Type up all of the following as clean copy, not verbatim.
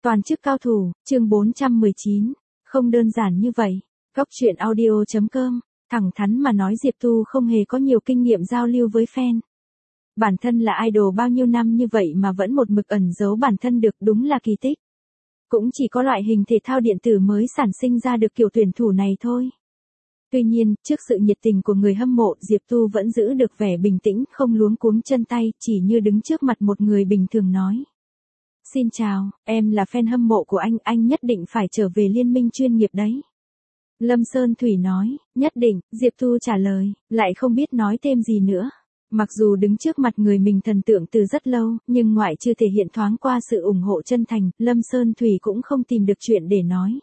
Toàn chức cao thủ, chương 419. Không đơn giản như vậy. Góc truyện audio.com. Thẳng thắn mà nói Diệp Tu không hề có nhiều kinh nghiệm giao lưu với fan. Bản thân là idol bao nhiêu năm như vậy mà vẫn một mực ẩn giấu bản thân được, đúng là kỳ tích. Cũng chỉ có loại hình thể thao điện tử mới sản sinh ra được kiểu tuyển thủ này thôi. Tuy nhiên, trước sự nhiệt tình của người hâm mộ, Diệp Tu vẫn giữ được vẻ bình tĩnh, không luống cuống chân tay, chỉ như đứng trước mặt một người bình thường nói. Xin chào, em là fan hâm mộ của anh nhất định phải trở về liên minh chuyên nghiệp đấy. Lâm Sơn Thủy nói, nhất định, Diệp Tu trả lời, lại không biết nói thêm gì nữa. Mặc dù đứng trước mặt người mình thần tượng từ rất lâu, nhưng ngoại trừ thể hiện thoáng qua sự ủng hộ chân thành, Lâm Sơn Thủy cũng không tìm được chuyện để nói.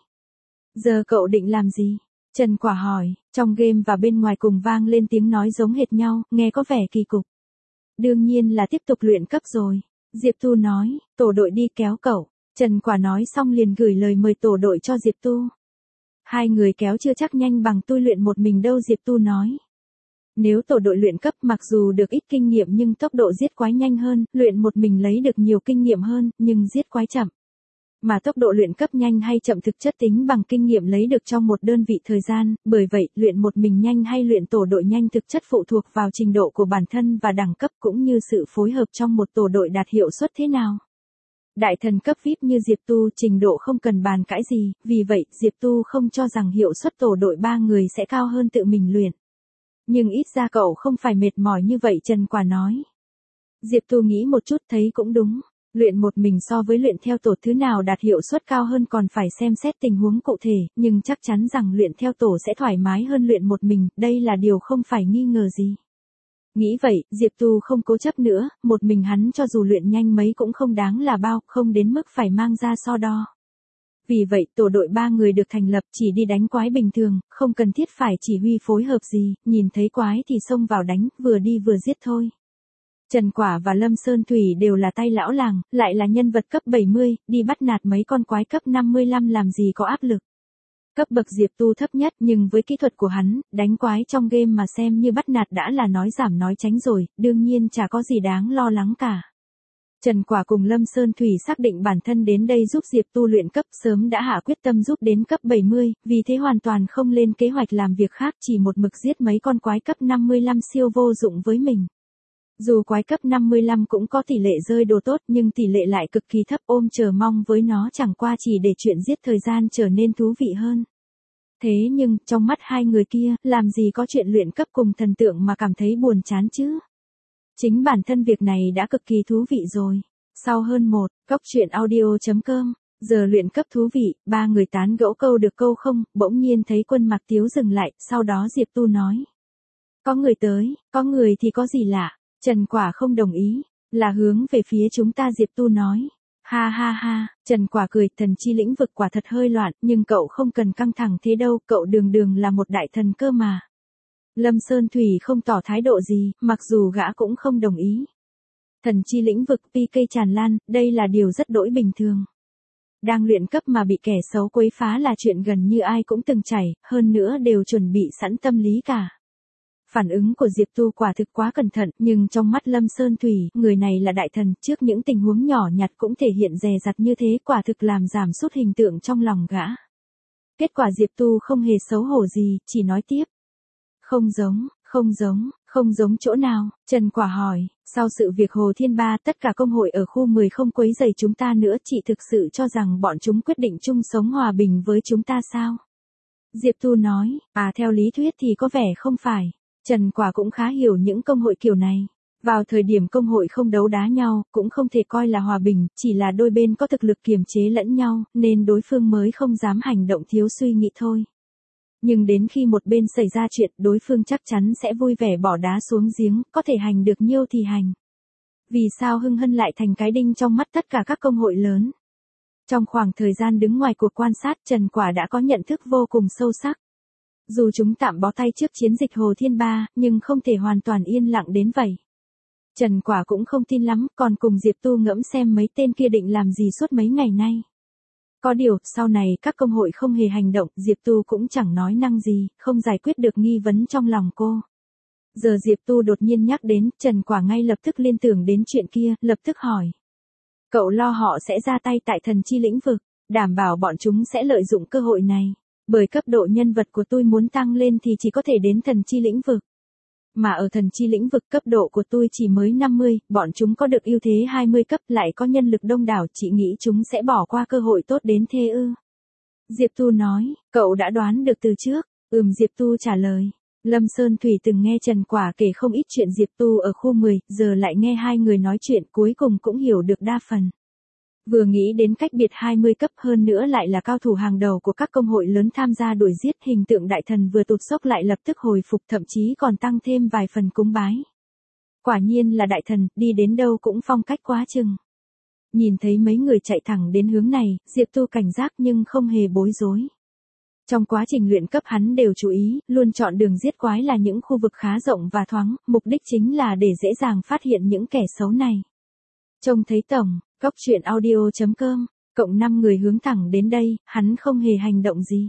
Giờ cậu định làm gì? Trần Quả hỏi, trong game và bên ngoài cùng vang lên tiếng nói giống hệt nhau, nghe có vẻ kỳ cục. Đương nhiên là tiếp tục luyện cấp rồi. Diệp Tu nói, tổ đội đi kéo cậu. Trần Quả nói xong liền gửi lời mời tổ đội cho Diệp Tu. Hai người kéo chưa chắc nhanh bằng tôi luyện một mình đâu, Diệp Tu nói. Nếu tổ đội luyện cấp mặc dù được ít kinh nghiệm nhưng tốc độ giết quái nhanh hơn, luyện một mình lấy được nhiều kinh nghiệm hơn, nhưng giết quái chậm. Mà tốc độ luyện cấp nhanh hay chậm thực chất tính bằng kinh nghiệm lấy được trong một đơn vị thời gian, bởi vậy, luyện một mình nhanh hay luyện tổ đội nhanh thực chất phụ thuộc vào trình độ của bản thân và đẳng cấp cũng như sự phối hợp trong một tổ đội đạt hiệu suất thế nào. Đại thần cấp VIP như Diệp Tu trình độ không cần bàn cãi gì, vì vậy, Diệp Tu không cho rằng hiệu suất tổ đội 3 người sẽ cao hơn tự mình luyện. Nhưng ít ra cậu không phải mệt mỏi như vậy, Trần Quả nói. Diệp Tu nghĩ một chút thấy cũng đúng. Luyện một mình so với luyện theo tổ thứ nào đạt hiệu suất cao hơn còn phải xem xét tình huống cụ thể, nhưng chắc chắn rằng luyện theo tổ sẽ thoải mái hơn luyện một mình, đây là điều không phải nghi ngờ gì. Nghĩ vậy, Diệp Tu không cố chấp nữa, một mình hắn cho dù luyện nhanh mấy cũng không đáng là bao, không đến mức phải mang ra so đo. Vì vậy, tổ đội 3 người được thành lập chỉ đi đánh quái bình thường, không cần thiết phải chỉ huy phối hợp gì, nhìn thấy quái thì xông vào đánh, vừa đi vừa giết thôi. Trần Quả và Lâm Sơn Thủy đều là tay lão làng, lại là nhân vật cấp 70, đi bắt nạt mấy con quái cấp 55 làm gì có áp lực. Cấp bậc Diệp Tu thấp nhất nhưng với kỹ thuật của hắn, đánh quái trong game mà xem như bắt nạt đã là nói giảm nói tránh rồi, đương nhiên chả có gì đáng lo lắng cả. Trần Quả cùng Lâm Sơn Thủy xác định bản thân đến đây giúp Diệp Tu luyện cấp, sớm đã hạ quyết tâm giúp đến cấp 70, vì thế hoàn toàn không lên kế hoạch làm việc khác, chỉ một mực giết mấy con quái cấp 55 siêu vô dụng với mình. Dù quái cấp 55 cũng có tỷ lệ rơi đồ tốt nhưng tỷ lệ lại cực kỳ thấp, ôm chờ mong với nó chẳng qua chỉ để chuyện giết thời gian trở nên thú vị hơn. Thế nhưng, trong mắt hai người kia, làm gì có chuyện luyện cấp cùng thần tượng mà cảm thấy buồn chán chứ? Chính bản thân việc này đã cực kỳ thú vị rồi. Sau hơn góc truyện audio.com, giờ luyện cấp thú vị, 3 người tán gẫu câu được câu không, bỗng nhiên thấy Quân Mặc Tiếu dừng lại, sau đó Diệp Tu nói. Có người tới, có người thì có gì lạ. Trần Quả không đồng ý, là hướng về phía chúng ta, Diệp Tu nói. Ha ha ha, Trần Quả cười, thần chi lĩnh vực quả thật hơi loạn, nhưng cậu không cần căng thẳng thế đâu, cậu đường là một đại thần cơ mà. Lâm Sơn Thủy không tỏ thái độ gì, mặc dù gã cũng không đồng ý. Thần chi lĩnh vực PK tràn lan, đây là điều rất đỗi bình thường. Đang luyện cấp mà bị kẻ xấu quấy phá là chuyện gần như ai cũng từng trải, hơn nữa đều chuẩn bị sẵn tâm lý cả. Phản ứng của Diệp Tu quả thực quá cẩn thận, nhưng trong mắt Lâm Sơn Thủy, người này là đại thần, trước những tình huống nhỏ nhặt cũng thể hiện dè dặt như thế, quả thực làm giảm sút hình tượng trong lòng gã. Kết quả Diệp Tu không hề xấu hổ gì, chỉ nói tiếp. Không giống chỗ nào, Trần Quả hỏi, sau sự việc Hồ Thiên Ba tất cả công hội ở khu 10 không quấy rầy chúng ta nữa, chị thực sự cho rằng bọn chúng quyết định chung sống hòa bình với chúng ta sao? Diệp Tu nói, theo lý thuyết thì có vẻ không phải. Trần Quả cũng khá hiểu những công hội kiểu này. Vào thời điểm công hội không đấu đá nhau, cũng không thể coi là hòa bình, chỉ là đôi bên có thực lực kiềm chế lẫn nhau, nên đối phương mới không dám hành động thiếu suy nghĩ thôi. Nhưng đến khi một bên xảy ra chuyện, đối phương chắc chắn sẽ vui vẻ bỏ đá xuống giếng, có thể hành được nhiêu thì hành. Vì sao Hưng Hân lại thành cái đinh trong mắt tất cả các công hội lớn? Trong khoảng thời gian đứng ngoài cuộc quan sát, Trần Quả đã có nhận thức vô cùng sâu sắc. Dù chúng tạm bó tay trước chiến dịch Hồ Thiên Ba, nhưng không thể hoàn toàn yên lặng đến vậy. Trần Quả cũng không tin lắm, còn cùng Diệp Tu ngẫm xem mấy tên kia định làm gì suốt mấy ngày nay. Có điều, sau này các công hội không hề hành động, Diệp Tu cũng chẳng nói năng gì, không giải quyết được nghi vấn trong lòng cô. Giờ Diệp Tu đột nhiên nhắc đến, Trần Quả ngay lập tức liên tưởng đến chuyện kia, lập tức hỏi. Cậu lo họ sẽ ra tay tại thần chi lĩnh vực, đảm bảo bọn chúng sẽ lợi dụng cơ hội này. Bởi cấp độ nhân vật của tôi muốn tăng lên thì chỉ có thể đến thần chi lĩnh vực. Mà ở thần chi lĩnh vực cấp độ của tôi chỉ mới 50, bọn chúng có được ưu thế 20 cấp lại có nhân lực đông đảo, chị nghĩ chúng sẽ bỏ qua cơ hội tốt đến thế ư? Diệp Tu nói, cậu đã đoán được từ trước. Diệp Tu trả lời. Lâm Sơn Thủy từng nghe Trần Quả kể không ít chuyện Diệp Tu ở khu 10, giờ lại nghe hai người nói chuyện cuối cùng cũng hiểu được đa phần. Vừa nghĩ đến cách biệt 20 cấp hơn nữa lại là cao thủ hàng đầu của các công hội lớn tham gia đuổi giết, hình tượng đại thần vừa tụt sốc lại lập tức hồi phục, thậm chí còn tăng thêm vài phần cúng bái. Quả nhiên là đại thần, đi đến đâu cũng phong cách quá chừng. Nhìn thấy mấy người chạy thẳng đến hướng này, Diệp Tu cảnh giác nhưng không hề bối rối. Trong quá trình luyện cấp hắn đều chú ý, luôn chọn đường giết quái là những khu vực khá rộng và thoáng, mục đích chính là để dễ dàng phát hiện những kẻ xấu này. Trông thấy tổng, góc truyện audio.com, cộng 5 người hướng thẳng đến đây, hắn không hề hành động gì.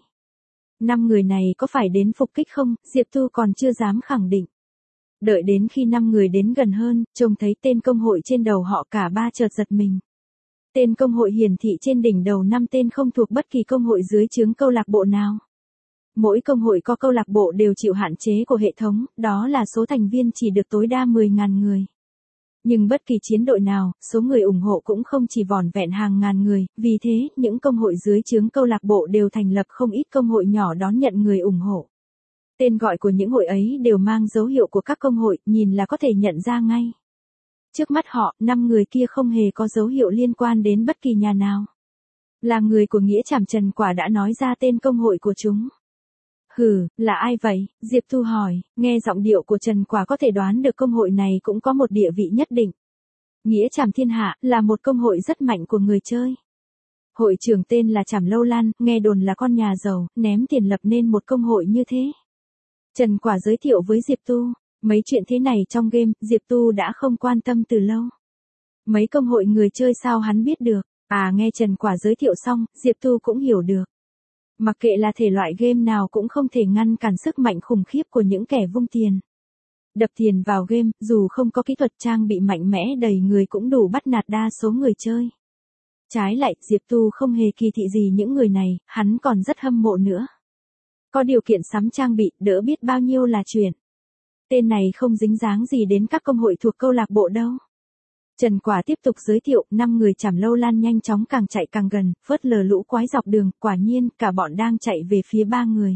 5 người này có phải đến phục kích không, Diệp Tu còn chưa dám khẳng định. Đợi đến khi 5 người đến gần hơn, trông thấy tên công hội trên đầu họ cả ba chợt giật mình. Tên công hội hiển thị trên đỉnh đầu 5 tên không thuộc bất kỳ công hội dưới trướng câu lạc bộ nào. Mỗi công hội có câu lạc bộ đều chịu hạn chế của hệ thống, đó là số thành viên chỉ được tối đa 10.000 người. Nhưng bất kỳ chiến đội nào, số người ủng hộ cũng không chỉ vỏn vẹn hàng ngàn người, vì thế, những công hội dưới trướng câu lạc bộ đều thành lập không ít công hội nhỏ đón nhận người ủng hộ. Tên gọi của những hội ấy đều mang dấu hiệu của các công hội, nhìn là có thể nhận ra ngay. Trước mắt họ, 5 người kia không hề có dấu hiệu liên quan đến bất kỳ nhà nào. Là người của Nghĩa Trảm Trần Quả đã nói ra tên công hội của chúng. Hừ, là ai vậy? Diệp Tu hỏi, nghe giọng điệu của Trần Quả có thể đoán được công hội này cũng có một địa vị nhất định. Nghĩa Trảm Thiên Hạ là một công hội rất mạnh của người chơi. Hội trưởng tên là Trảm Lâu Lan, nghe đồn là con nhà giàu, ném tiền lập nên một công hội như thế. Trần Quả giới thiệu với Diệp Tu. Mấy chuyện thế này trong game, Diệp Tu đã không quan tâm từ lâu. Mấy công hội người chơi sao hắn biết được, nghe Trần Quả giới thiệu xong, Diệp Tu cũng hiểu được. Mặc kệ là thể loại game nào cũng không thể ngăn cản sức mạnh khủng khiếp của những kẻ vung tiền. Đập tiền vào game, dù không có kỹ thuật trang bị mạnh mẽ đầy người cũng đủ bắt nạt đa số người chơi. Trái lại, Diệp Tu không hề kỳ thị gì những người này, hắn còn rất hâm mộ nữa. Có điều kiện sắm trang bị, đỡ biết bao nhiêu là chuyện. Tên này không dính dáng gì đến các công hội thuộc câu lạc bộ đâu. Trần Quả tiếp tục giới thiệu, 5 người Trảm Lâu Lan nhanh chóng càng chạy càng gần, phớt lờ lũ quái dọc đường, quả nhiên, cả bọn đang chạy về phía 3 người.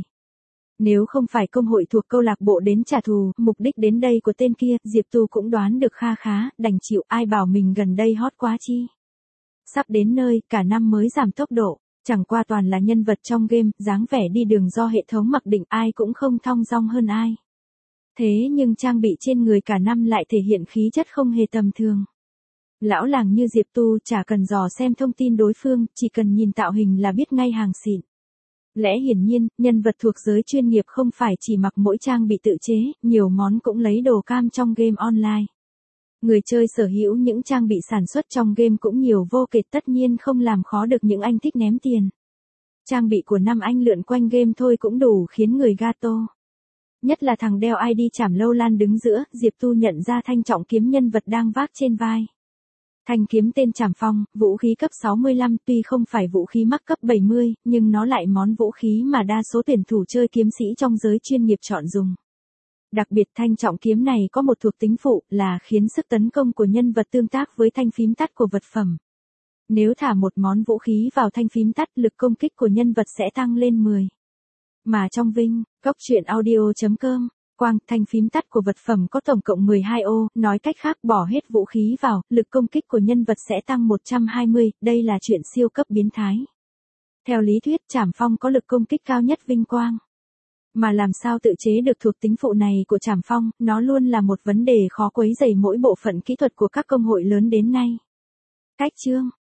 Nếu không phải công hội thuộc câu lạc bộ đến trả thù, mục đích đến đây của tên kia, Diệp Tu cũng đoán được kha khá, đành chịu, ai bảo mình gần đây hot quá chi. Sắp đến nơi, cả năm mới giảm tốc độ, chẳng qua toàn là nhân vật trong game, dáng vẻ đi đường do hệ thống mặc định, ai cũng không thong dong hơn ai. Thế nhưng trang bị trên người cả năm lại thể hiện khí chất không hề tầm thường. Lão làng như Diệp Tu chả cần dò xem thông tin đối phương, chỉ cần nhìn tạo hình là biết ngay hàng xịn. Lẽ hiển nhiên, nhân vật thuộc giới chuyên nghiệp không phải chỉ mặc mỗi trang bị tự chế, nhiều món cũng lấy đồ cam trong game online. Người chơi sở hữu những trang bị sản xuất trong game cũng nhiều vô kể, tất nhiên không làm khó được những anh thích ném tiền. Trang bị của năm anh lượn quanh game thôi cũng đủ khiến người gato. Nhất là thằng đeo ID Trảm Lâu Lan đứng giữa, Diệp Tu nhận ra thanh trọng kiếm nhân vật đang vác trên vai. Thanh kiếm tên Trảm Phong, vũ khí cấp 65, tuy không phải vũ khí mắc cấp 70, nhưng nó lại món vũ khí mà đa số tuyển thủ chơi kiếm sĩ trong giới chuyên nghiệp chọn dùng. Đặc biệt thanh trọng kiếm này có một thuộc tính phụ là khiến sức tấn công của nhân vật tương tác với thanh phím tắt của vật phẩm. Nếu thả một món vũ khí vào thanh phím tắt, lực công kích của nhân vật sẽ tăng lên 10. Mà trong Vinh, góc truyện audio.com, quang, thanh phím tắt của vật phẩm có tổng cộng 12 ô, nói cách khác bỏ hết vũ khí vào, lực công kích của nhân vật sẽ tăng 120, đây là chuyện siêu cấp biến thái. Theo lý thuyết Trảm Phong có lực công kích cao nhất Vinh Quang. Mà làm sao tự chế được thuộc tính phụ này của Trảm Phong, nó luôn là một vấn đề khó quấy rầy mỗi bộ phận kỹ thuật của các công hội lớn đến nay. Cách chương